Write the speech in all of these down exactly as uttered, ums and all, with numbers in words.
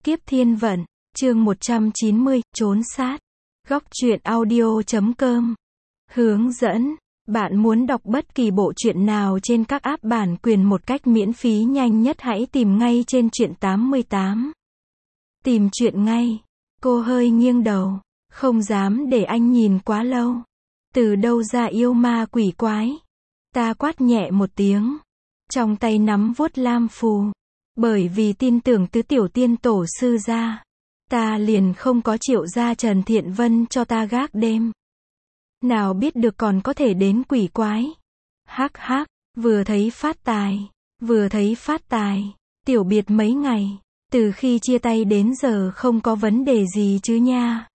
Kiếp thiên vận, chương một trăm chín mươi, trốn sát. Góc truyện audio chấm com. Hướng dẫn. Bạn muốn đọc bất kỳ bộ truyện nào trên các app bản quyền một cách miễn phí nhanh nhất hãy tìm ngay trên truyện tám mươi tám. Tìm truyện ngay. Cô hơi nghiêng đầu. Không dám để anh nhìn quá lâu. Từ đâu ra yêu ma quỷ quái? Ta quát nhẹ một tiếng. Trong tay nắm vuốt lam phù. Bởi vì tin tưởng tứ tiểu tiên tổ sư ra. Ta liền không có triệu ra Trần Thiện Vân cho ta gác đêm. Nào biết được còn có thể đến quỷ quái. Hắc hắc, vừa thấy phát tài. Vừa thấy phát tài. Tiểu biệt mấy ngày. Từ khi chia tay đến giờ không có vấn đề gì chứ nha.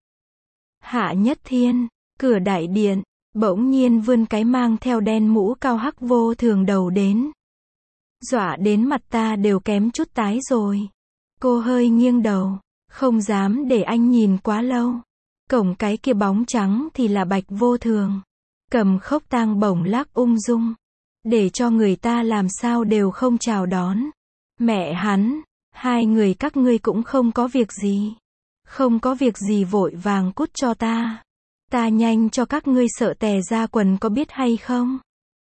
Hạ Nhất Thiên, cửa đại điện, bỗng nhiên vươn cái mang theo đen mũ cao hắc vô thường đầu đến. Dọa đến mặt ta đều kém chút tái rồi. Cô hơi nghiêng đầu, không dám để anh nhìn quá lâu. Cổng cái kia bóng trắng thì là Bạch Vô Thường. Cầm khốc tang bổng lắc ung dung. Để cho người ta làm sao đều không chào đón. Mẹ hắn, hai người các ngươi cũng không có việc gì. Không có việc gì vội vàng cút cho ta. Ta nhanh cho các ngươi sợ tè ra quần có biết hay không?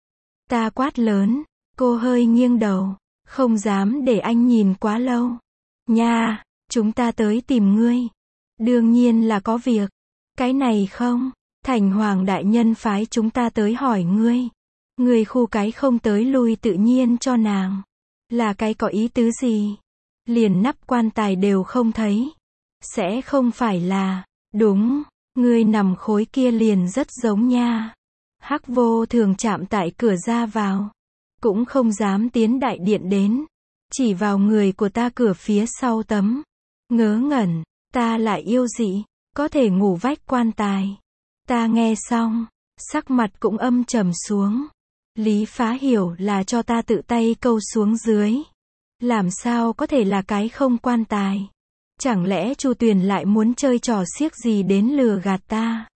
Ta quát lớn. Cô hơi nghiêng đầu, không dám để anh nhìn quá lâu. Nha, chúng ta tới tìm ngươi. Đương nhiên là có việc. Cái này không, Thành Hoàng đại nhân phái chúng ta tới hỏi ngươi. Ngươi khu cái không tới lui tự nhiên cho nàng. Là cái có ý tứ gì? Liền nắp quan tài đều không thấy. Sẽ không phải là, đúng, ngươi nằm khối kia liền rất giống nha. Hắc Vô Thường chạm tại cửa ra vào. Cũng không dám tiến đại điện đến. Chỉ vào người của ta cửa phía sau tấm. Ngớ ngẩn, ta lại yêu dị, có thể ngủ vách quan tài. Ta nghe xong, sắc mặt cũng âm trầm xuống. Lý Phá Hiểu là cho ta tự tay câu xuống dưới. Làm sao có thể là cái không quan tài? Chẳng lẽ Chu Tuyền lại muốn chơi trò xiếc gì đến lừa gạt ta?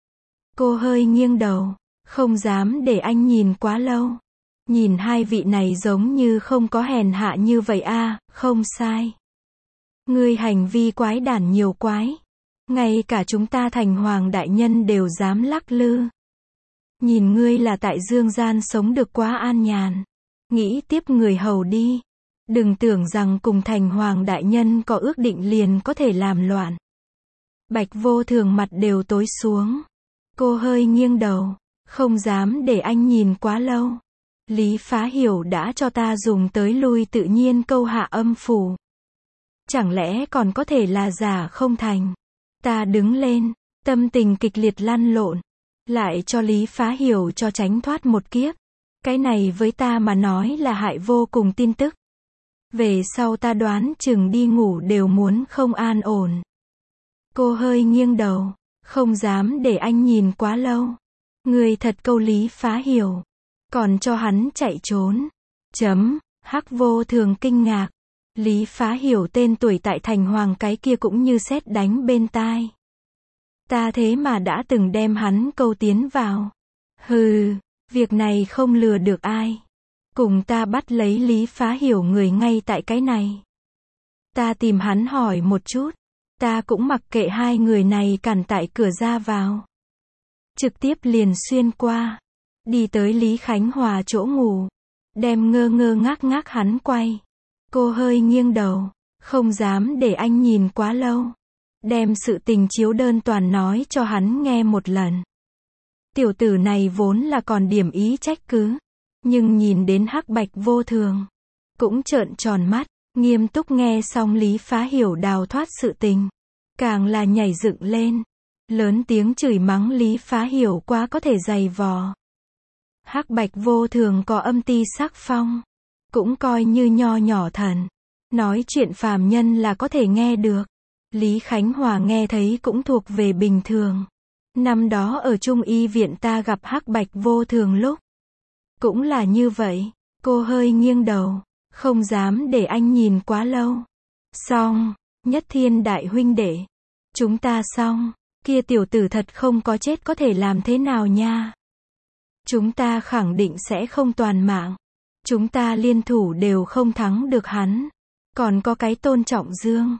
Cô hơi nghiêng đầu, không dám để anh nhìn quá lâu. Nhìn hai vị này giống như không có hèn hạ như vậy a, à, không sai. Ngươi hành vi quái đản nhiều quái. Ngay cả chúng ta Thành Hoàng đại nhân đều dám lắc lư. Nhìn ngươi là tại dương gian sống được quá an nhàn. Nghĩ tiếp người hầu đi. Đừng tưởng rằng cùng Thành Hoàng đại nhân có ước định liền có thể làm loạn. Bạch Vô Thường mặt đều tối xuống. Cô hơi nghiêng đầu, không dám để anh nhìn quá lâu. Lý Phá Hiểu đã cho ta dùng tới lui tự nhiên câu hạ âm phủ. Chẳng lẽ còn có thể là giả không thành? Ta đứng lên, tâm tình kịch liệt lăn lộn. Lại cho Lý Phá Hiểu cho tránh thoát một kiếp. Cái này với ta mà nói là hại vô cùng tin tức. Về sau ta đoán chừng đi ngủ đều muốn không an ổn. Cô hơi nghiêng đầu, không dám để anh nhìn quá lâu. Người thật câu Lý Phá Hiểu. Còn cho hắn chạy trốn. Chấm, Hắc Vô Thường kinh ngạc. Lý Phá Hiểu tên tuổi tại Thành Hoàng cái kia cũng như sét đánh bên tai. Ta thế mà đã từng đem hắn câu tiến vào. Hừ, việc này không lừa được ai. Cùng ta bắt lấy Lý Phá Hiểu người ngay tại cái này. Ta tìm hắn hỏi một chút. Ta cũng mặc kệ hai người này cản tại cửa ra vào. Trực tiếp liền xuyên qua. Đi tới Lý Khánh Hòa chỗ ngủ. Đem ngơ ngơ ngác ngác hắn quay. Cô hơi nghiêng đầu. Không dám để anh nhìn quá lâu. Đem sự tình chiếu đơn toàn nói cho hắn nghe một lần. Tiểu tử này vốn là còn điểm ý trách cứ. Nhưng nhìn đến Hắc Bạch Vô Thường. Cũng trợn tròn mắt. Nghiêm túc nghe xong Lý Phá Hiểu đào thoát sự tình. Càng là nhảy dựng lên. Lớn tiếng chửi mắng Lý Phá Hiểu quá có thể dày vò. Hắc Bạch Vô Thường có âm ti sắc phong. Cũng coi như nho nhỏ thần. Nói chuyện phàm nhân là có thể nghe được. Lý Khánh Hòa nghe thấy cũng thuộc về bình thường. Năm đó ở Trung Y viện ta gặp Hắc Bạch Vô Thường lúc. Cũng là như vậy. Cô hơi nghiêng đầu. Không dám để anh nhìn quá lâu. Xong. Nhất Thiên đại huynh đệ. Chúng ta xong. Kia tiểu tử thật không có chết có thể làm thế nào nha. Chúng ta khẳng định sẽ không toàn mạng. Chúng ta liên thủ đều không thắng được hắn. Còn có cái Tôn Trọng Dương.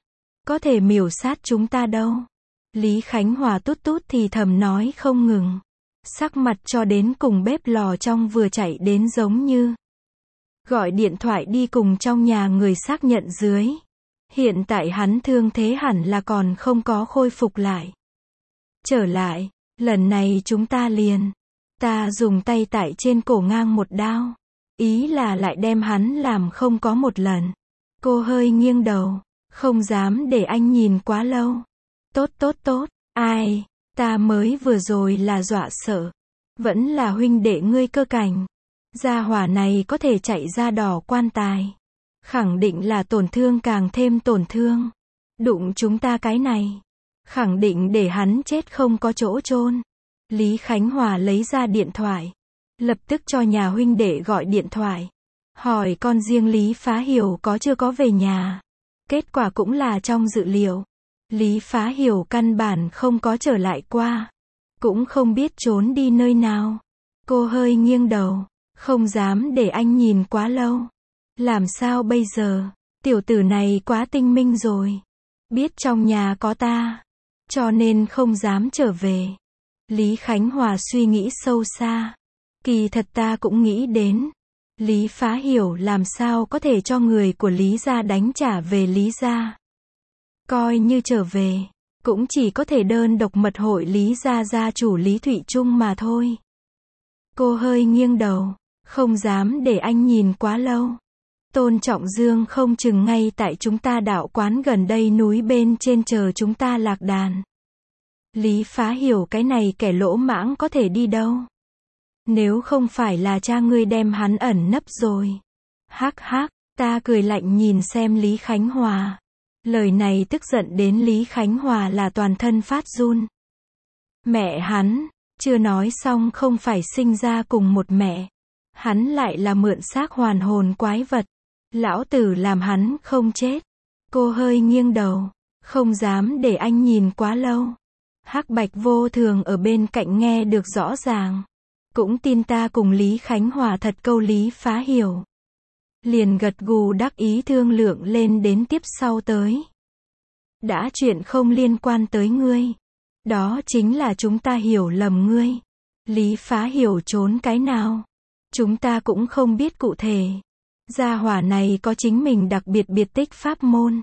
có thể miểu sát chúng ta đâu. Lý Khánh Hòa tút tút thì thầm nói không ngừng. Sắc mặt cho đến cùng bếp lò trong vừa chạy đến giống như gọi điện thoại đi cùng trong nhà người xác nhận dưới. Hiện tại hắn thương thế hẳn là còn không có khôi phục lại. Trở lại, lần này chúng ta liền. Ta dùng tay tại trên cổ ngang một đao. Ý là lại đem hắn làm không có một lần. Cô hơi nghiêng đầu. Không dám để anh nhìn quá lâu. Tốt tốt tốt, ai, ta mới vừa rồi là dọa sợ. Vẫn là huynh đệ ngươi cơ cảnh. Gia hỏa này có thể chạy ra đỏ quan tài. Khẳng định là tổn thương càng thêm tổn thương. Đụng chúng ta cái này. Khẳng định để hắn chết không có chỗ chôn. Lý Khánh Hòa lấy ra điện thoại. Lập tức cho nhà huynh đệ gọi điện thoại. Hỏi con riêng Lý Phá Hiểu có chưa có về nhà. Kết quả cũng là trong dự liệu. Lý Phá Hiểu căn bản không có trở lại qua. Cũng không biết trốn đi nơi nào. Cô hơi nghiêng đầu. Không dám để anh nhìn quá lâu. Làm sao bây giờ? Tiểu tử này quá tinh minh rồi. Biết trong nhà có ta. Cho nên không dám trở về. Lý Khánh Hòa suy nghĩ sâu xa. Kỳ thật ta cũng nghĩ đến. Lý Phá Hiểu làm sao có thể cho người của Lý gia đánh trả về Lý gia. Coi như trở về, cũng chỉ có thể đơn độc mật hội Lý gia gia chủ Lý Thụy Trung mà thôi. Cô hơi nghiêng đầu, không dám để anh nhìn quá lâu. Tôn Trọng Dương không chừng ngay tại chúng ta đạo quán gần đây núi bên trên chờ chúng ta lạc đàn. Lý Phá Hiểu cái này kẻ lỗ mãng có thể đi đâu. Nếu không phải là cha ngươi đem hắn ẩn nấp rồi. Hắc hắc, ta cười lạnh nhìn xem Lý Khánh Hòa. Lời này tức giận đến Lý Khánh Hòa là toàn thân phát run. Mẹ hắn, chưa nói xong không phải sinh ra cùng một mẹ. Hắn lại là mượn xác hoàn hồn quái vật. Lão tử làm hắn không chết. Cô hơi nghiêng đầu, không dám để anh nhìn quá lâu. Hắc Bạch Vô Thường ở bên cạnh nghe được rõ ràng. Cũng tin ta cùng Lý Khánh Hòa thật câu Lý Phá Hiểu. Liền gật gù đắc ý thương lượng lên đến tiếp sau tới. Đã chuyện không liên quan tới ngươi. Đó chính là chúng ta hiểu lầm ngươi. Lý Phá Hiểu trốn cái nào? Chúng ta cũng không biết cụ thể. Gia hỏa này có chính mình đặc biệt biệt tích pháp môn.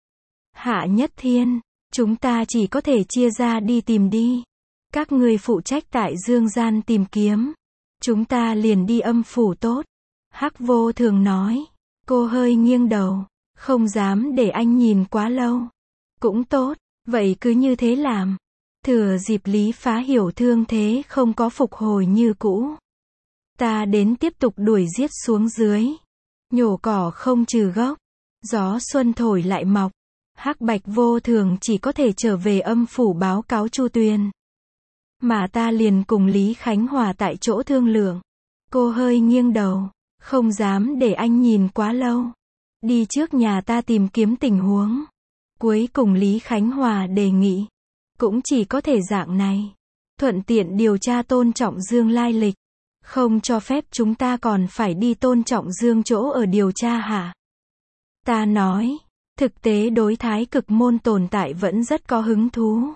Hạ Nhất Thiên, chúng ta chỉ có thể chia ra đi tìm đi. Các ngươi phụ trách tại Dương Gian tìm kiếm. Chúng ta liền đi âm phủ tốt. Hắc Vô Thường nói. Cô hơi nghiêng đầu. Không dám để anh nhìn quá lâu. Cũng tốt, vậy cứ như thế làm. Thừa dịp Lý Phá Hiểu thương thế không có phục hồi như cũ. Ta đến tiếp tục đuổi giết xuống dưới. Nhổ cỏ không trừ gốc. Gió xuân thổi lại mọc. Hắc Bạch Vô Thường chỉ có thể trở về âm phủ báo cáo Chu Tuyền. Mà ta liền cùng Lý Khánh Hòa tại chỗ thương lượng. Cô hơi nghiêng đầu. Không dám để anh nhìn quá lâu. Đi trước nhà ta tìm kiếm tình huống. Cuối cùng Lý Khánh Hòa đề nghị. Cũng chỉ có thể dạng này. Thuận tiện điều tra Tôn Trọng Dương lai lịch. Không cho phép chúng ta còn phải đi Tôn Trọng Dương chỗ ở điều tra hả? Ta nói. Thực tế đối Thái Cực môn tồn tại vẫn rất có hứng thú.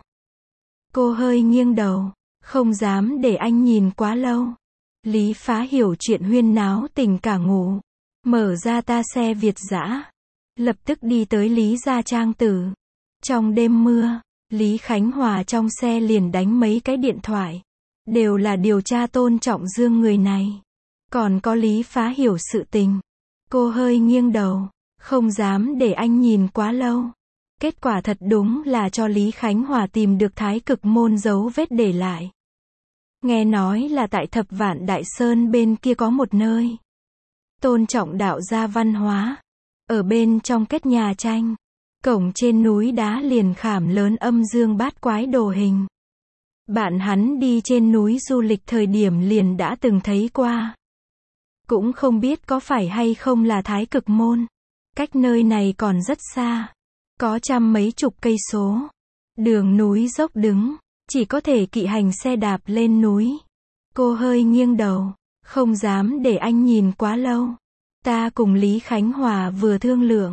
Cô hơi nghiêng đầu. Không dám để anh nhìn quá lâu. Lý Phá Hiểu chuyện huyên náo tình cả ngủ. Mở ra ta xe Việt dã. Lập tức đi tới Lý gia trang tử. Trong đêm mưa, Lý Khánh Hòa trong xe liền đánh mấy cái điện thoại. Đều là điều tra Tôn Trọng Dương người này. Còn có Lý Phá Hiểu sự tình. Cô hơi nghiêng đầu. Không dám để anh nhìn quá lâu. Kết quả thật đúng là cho Lý Khánh Hòa tìm được Thái Cực môn dấu vết để lại. Nghe nói là tại Thập Vạn Đại Sơn bên kia có một nơi. Tôn trọng đạo gia văn hóa. Ở bên trong kết nhà tranh. Cổng trên núi đá liền khảm lớn âm dương bát quái đồ hình. Bạn hắn đi trên núi du lịch thời điểm liền đã từng thấy qua. Cũng không biết có phải hay không là Thái Cực môn. Cách nơi này còn rất xa. Có trăm mấy chục cây số. Đường núi dốc đứng. Chỉ có thể kỵ hành xe đạp lên núi. Cô hơi nghiêng đầu. Không dám để anh nhìn quá lâu. Ta cùng Lý Khánh Hòa vừa thương lượng.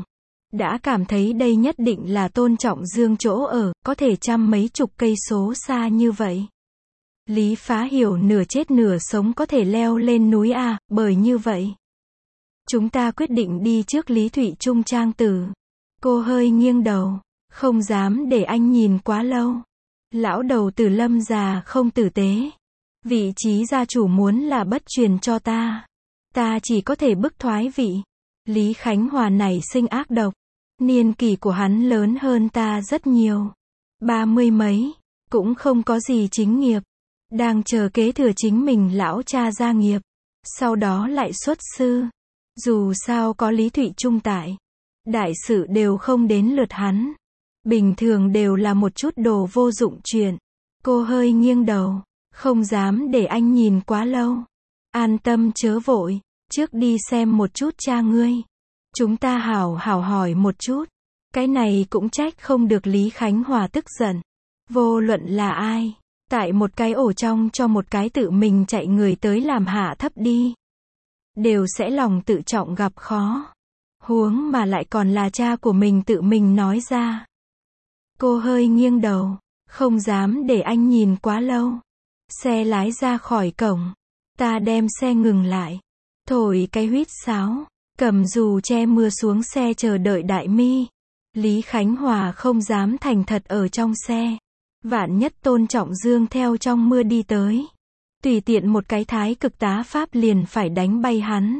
Đã cảm thấy đây nhất định là Tôn Trọng Dương chỗ ở, có thể trăm mấy chục cây số xa như vậy. Lý Phá hiểu nửa chết nửa sống có thể leo lên núi à, bởi như vậy. Chúng ta quyết định đi trước Lý Thụy Trung trang tử. Cô hơi nghiêng đầu, không dám để anh nhìn quá lâu. Lão đầu tử Lâm già không tử tế. Vị trí gia chủ muốn là bất truyền cho ta. Ta chỉ có thể bức thoái vị. Lý Khánh Hòa này sinh ác độc. Niên kỷ của hắn lớn hơn ta rất nhiều. Ba mươi mấy, cũng không có gì chính nghiệp. Đang chờ kế thừa chính mình lão cha gia nghiệp. Sau đó lại xuất sư. Dù sao có Lý Thụy Trung tại. Đại sự đều không đến lượt hắn. Bình thường đều là một chút đồ vô dụng chuyện. Cô hơi nghiêng đầu. Không dám để anh nhìn quá lâu. An tâm chớ vội. Trước đi xem một chút cha ngươi. Chúng ta hảo hảo hỏi một chút. Cái này cũng trách không được Lý Khánh Hòa tức giận. Vô luận là ai. Tại một cái ổ trong cho một cái tự mình chạy người tới làm hạ thấp đi. Đều sẽ lòng tự trọng gặp khó. Huống mà lại còn là cha của mình tự mình nói ra. Cô hơi nghiêng đầu. Không dám để anh nhìn quá lâu. Xe lái ra khỏi cổng. Ta đem xe ngừng lại. Thổi cái huýt sáo. Cầm dù che mưa xuống xe chờ đợi Đại Mi. Lý Khánh Hòa không dám thành thật ở trong xe. Vạn nhất Tôn Trọng Dương theo trong mưa đi tới. Tùy tiện một cái thái cực tá pháp liền phải đánh bay hắn.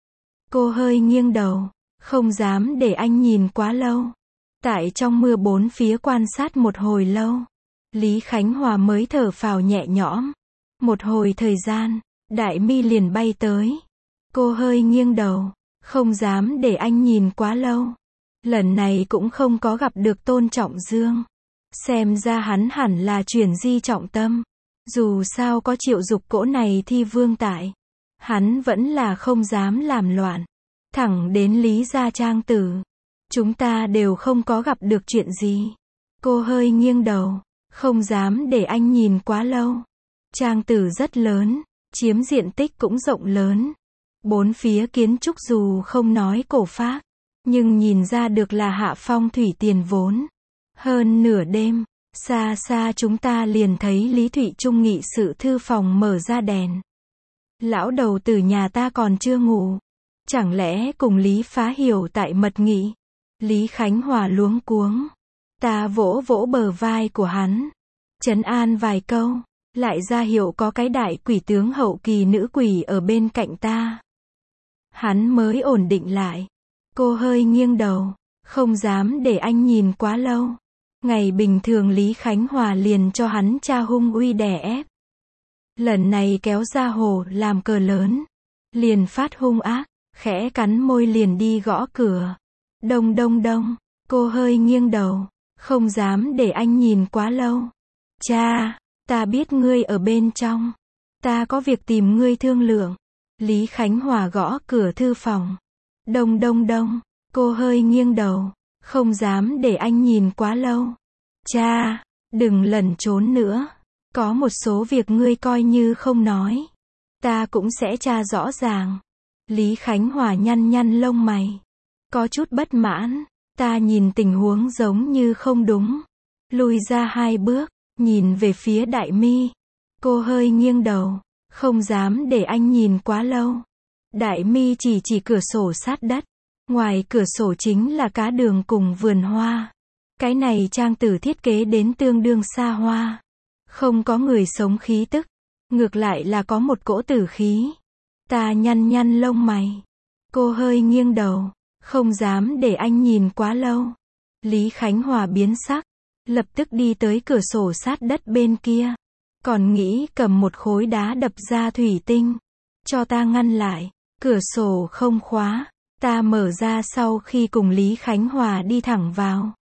Cô hơi nghiêng đầu. Không dám để anh nhìn quá lâu. Tại trong mưa bốn phía quan sát một hồi lâu. Lý Khánh Hòa mới thở phào nhẹ nhõm. Một hồi thời gian, Đại Mi liền bay tới. Cô hơi nghiêng đầu. Không dám để anh nhìn quá lâu. Lần này cũng không có gặp được Tôn Trọng Dương. Xem ra hắn hẳn là chuyển di trọng tâm. Dù sao có Triệu Dục cỗ này thi vương tại. Hắn vẫn là không dám làm loạn. Thẳng đến Lý gia trang tử. Chúng ta đều không có gặp được chuyện gì. Cô hơi nghiêng đầu. Không dám để anh nhìn quá lâu. Trang tử rất lớn. Chiếm diện tích cũng rộng lớn. Bốn phía kiến trúc dù không nói cổ phác. Nhưng nhìn ra được là hạ phong thủy tiền vốn. Hơn nửa đêm. Xa xa chúng ta liền thấy Lý Thụy Trung nghị sự thư phòng mở ra đèn. Lão đầu tử nhà ta còn chưa ngủ. Chẳng lẽ cùng Lý Phá hiểu tại mật nghị. Lý Khánh Hòa luống cuống. Ta vỗ vỗ bờ vai của hắn. Trấn an vài câu. Lại ra hiệu có cái đại quỷ tướng hậu kỳ nữ quỷ ở bên cạnh ta. Hắn mới ổn định lại. Cô hơi nghiêng đầu. Không dám để anh nhìn quá lâu. Ngày bình thường Lý Khánh Hòa liền cho hắn cha hung uy đè ép. Lần này kéo ra hồ làm cờ lớn. Liền phát hung ác. Khẽ cắn môi liền đi gõ cửa. Đông đông đông. Cô hơi nghiêng đầu. Không dám để anh nhìn quá lâu. Cha, ta biết ngươi ở bên trong. Ta có việc tìm ngươi thương lượng. Lý Khánh Hòa gõ cửa thư phòng. Đông đông đông. Cô hơi nghiêng đầu. Không dám để anh nhìn quá lâu. Cha, đừng lẩn trốn nữa. Có một số việc ngươi coi như không nói. Ta cũng sẽ tra rõ ràng. Lý Khánh Hòa nhăn nhăn lông mày. Có chút bất mãn. Ta nhìn tình huống giống như không đúng. Lùi ra hai bước. Nhìn về phía Đại Mi. Cô hơi nghiêng đầu. Không dám để anh nhìn quá lâu. Đại Mi chỉ chỉ cửa sổ sát đất. Ngoài cửa sổ chính là cá đường cùng vườn hoa. Cái này trang tử thiết kế đến tương đương xa hoa. Không có người sống khí tức. Ngược lại là có một cỗ tử khí. Ta nhăn nhăn lông mày. Cô hơi nghiêng đầu. Không dám để anh nhìn quá lâu. Lý Khánh Hòa biến sắc. Lập tức đi tới cửa sổ sát đất bên kia. Còn nghĩ cầm một khối đá đập ra thủy tinh. Cho ta ngăn lại. Cửa sổ không khóa. Ta mở ra sau khi cùng Lý Khánh Hòa đi thẳng vào.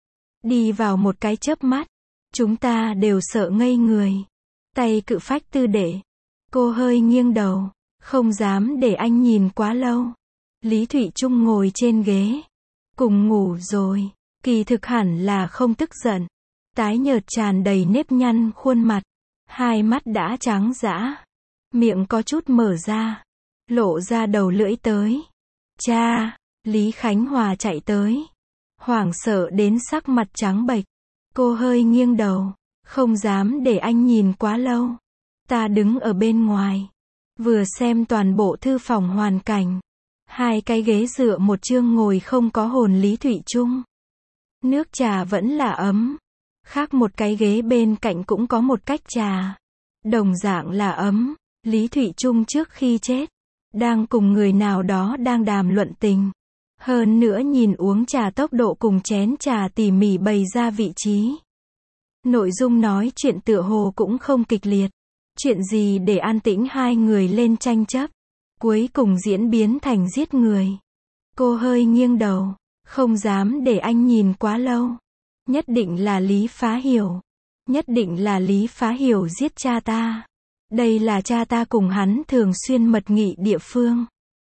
Đi vào một cái chớp mắt. Chúng ta đều sợ ngây người. Tay cự phách tư đệ. Cô hơi nghiêng đầu. Không dám để anh nhìn quá lâu. Lý Thụy Trung ngồi trên ghế. Cùng ngủ rồi. Kỳ thực hẳn là không tức giận. Tái nhợt tràn đầy nếp nhăn khuôn mặt. Hai mắt đã trắng dã. Miệng có chút mở ra. Lộ ra đầu lưỡi tới. Cha, Lý Khánh Hòa chạy tới. Hoảng sợ đến sắc mặt trắng bệch. Cô hơi nghiêng đầu. Không dám để anh nhìn quá lâu. Ta đứng ở bên ngoài. Vừa xem toàn bộ thư phòng hoàn cảnh. Hai cái ghế dựa một chương ngồi không có hồn Lý Thụy Trung. Nước trà vẫn là ấm. Khác một cái ghế bên cạnh cũng có một cách trà. Đồng dạng là ấm. Lý Thụy Trung trước khi chết. Đang cùng người nào đó đang đàm luận tình. Hơn nữa nhìn uống trà tốc độ cùng chén trà tỉ mỉ bày ra vị trí. Nội dung nói chuyện tựa hồ cũng không kịch liệt. Chuyện gì để an tĩnh hai người lên tranh chấp. Cuối cùng diễn biến thành giết người. Cô hơi nghiêng đầu. Không dám để anh nhìn quá lâu. Nhất định là Lý Phá Hiểu. Nhất định là Lý Phá Hiểu giết cha ta. Đây là cha ta cùng hắn thường xuyên mật nghị địa phương.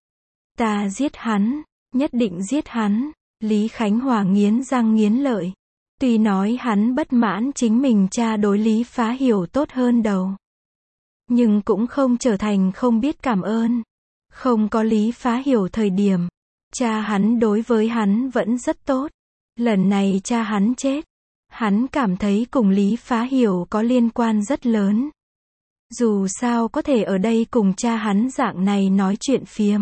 Ta giết hắn. Nhất định giết hắn. Lý Khánh Hòa nghiến răng nghiến lợi. Tuy nói hắn bất mãn chính mình cha đối Lý Phá Hiểu tốt hơn đầu. Nhưng cũng không trở thành không biết cảm ơn. Không có Lý Phá Hiểu thời điểm. Cha hắn đối với hắn vẫn rất tốt. Lần này cha hắn chết. Hắn cảm thấy cùng Lý Phá Hiểu có liên quan rất lớn. Dù sao có thể ở đây cùng cha hắn dạng này nói chuyện phiếm.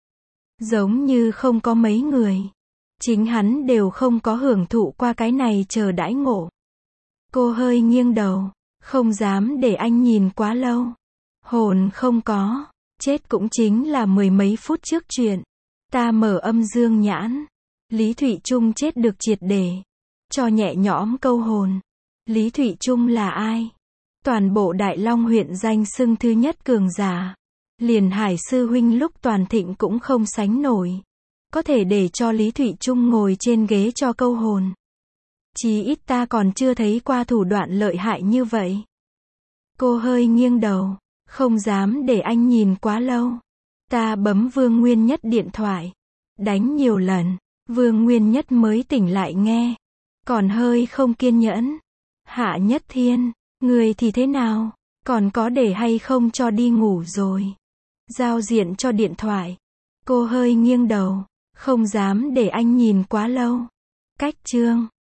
Giống như không có mấy người. Chính hắn đều không có hưởng thụ qua cái này chờ đãi ngộ. Cô hơi nghiêng đầu. Không dám để anh nhìn quá lâu. Hồn không có. Chết cũng chính là mười mấy phút trước chuyện. Ta mở âm dương nhãn. Lý Thụy Trung chết được triệt để. Cho nhẹ nhõm câu hồn. Lý Thụy Trung là ai? Toàn bộ Đại Long huyện danh xưng thứ nhất cường giả. Liền Hải sư huynh lúc toàn thịnh cũng không sánh nổi. Có thể để cho Lý Thụy Trung ngồi trên ghế cho câu hồn. Chí ít ta còn chưa thấy qua thủ đoạn lợi hại như vậy. Cô hơi nghiêng đầu. Không dám để anh nhìn quá lâu. Ta bấm Vương Nguyên Nhất điện thoại. Đánh nhiều lần. Vương Nguyên Nhất mới tỉnh lại nghe. Còn hơi không kiên nhẫn. Hạ Nhất Thiên. Người thì thế nào? Còn có để hay không cho đi ngủ rồi? Giao diện cho điện thoại. Cô hơi nghiêng đầu. Không dám để anh nhìn quá lâu. Cách chương.